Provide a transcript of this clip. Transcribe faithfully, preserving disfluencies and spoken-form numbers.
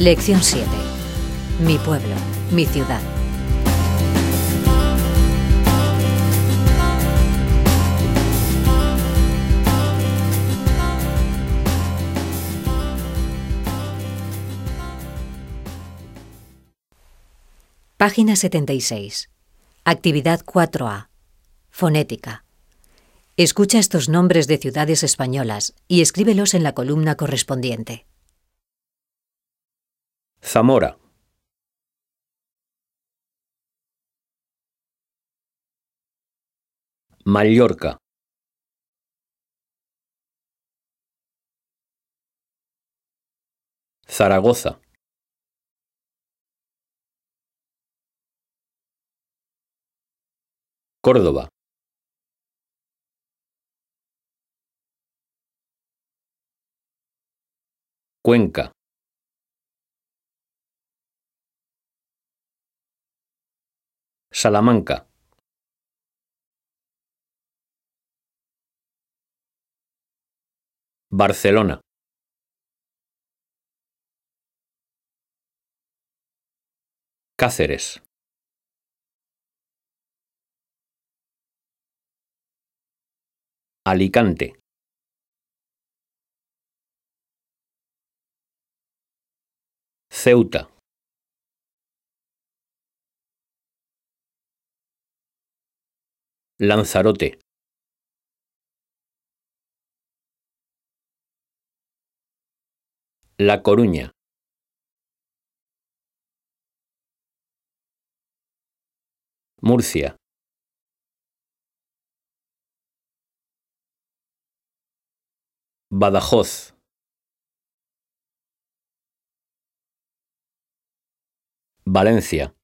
Lección siete. Mi pueblo, mi ciudad. Página setenta y seis. Actividad cuatro A. Fonética. Escucha estos nombres de ciudades españolas y escríbelos en la columna correspondiente. Zamora, Mallorca, Zaragoza, Córdoba, Cuenca, Salamanca, Barcelona, Cáceres, Alicante, Ceuta, Lanzarote, La Coruña, Murcia, Badajoz, Valencia,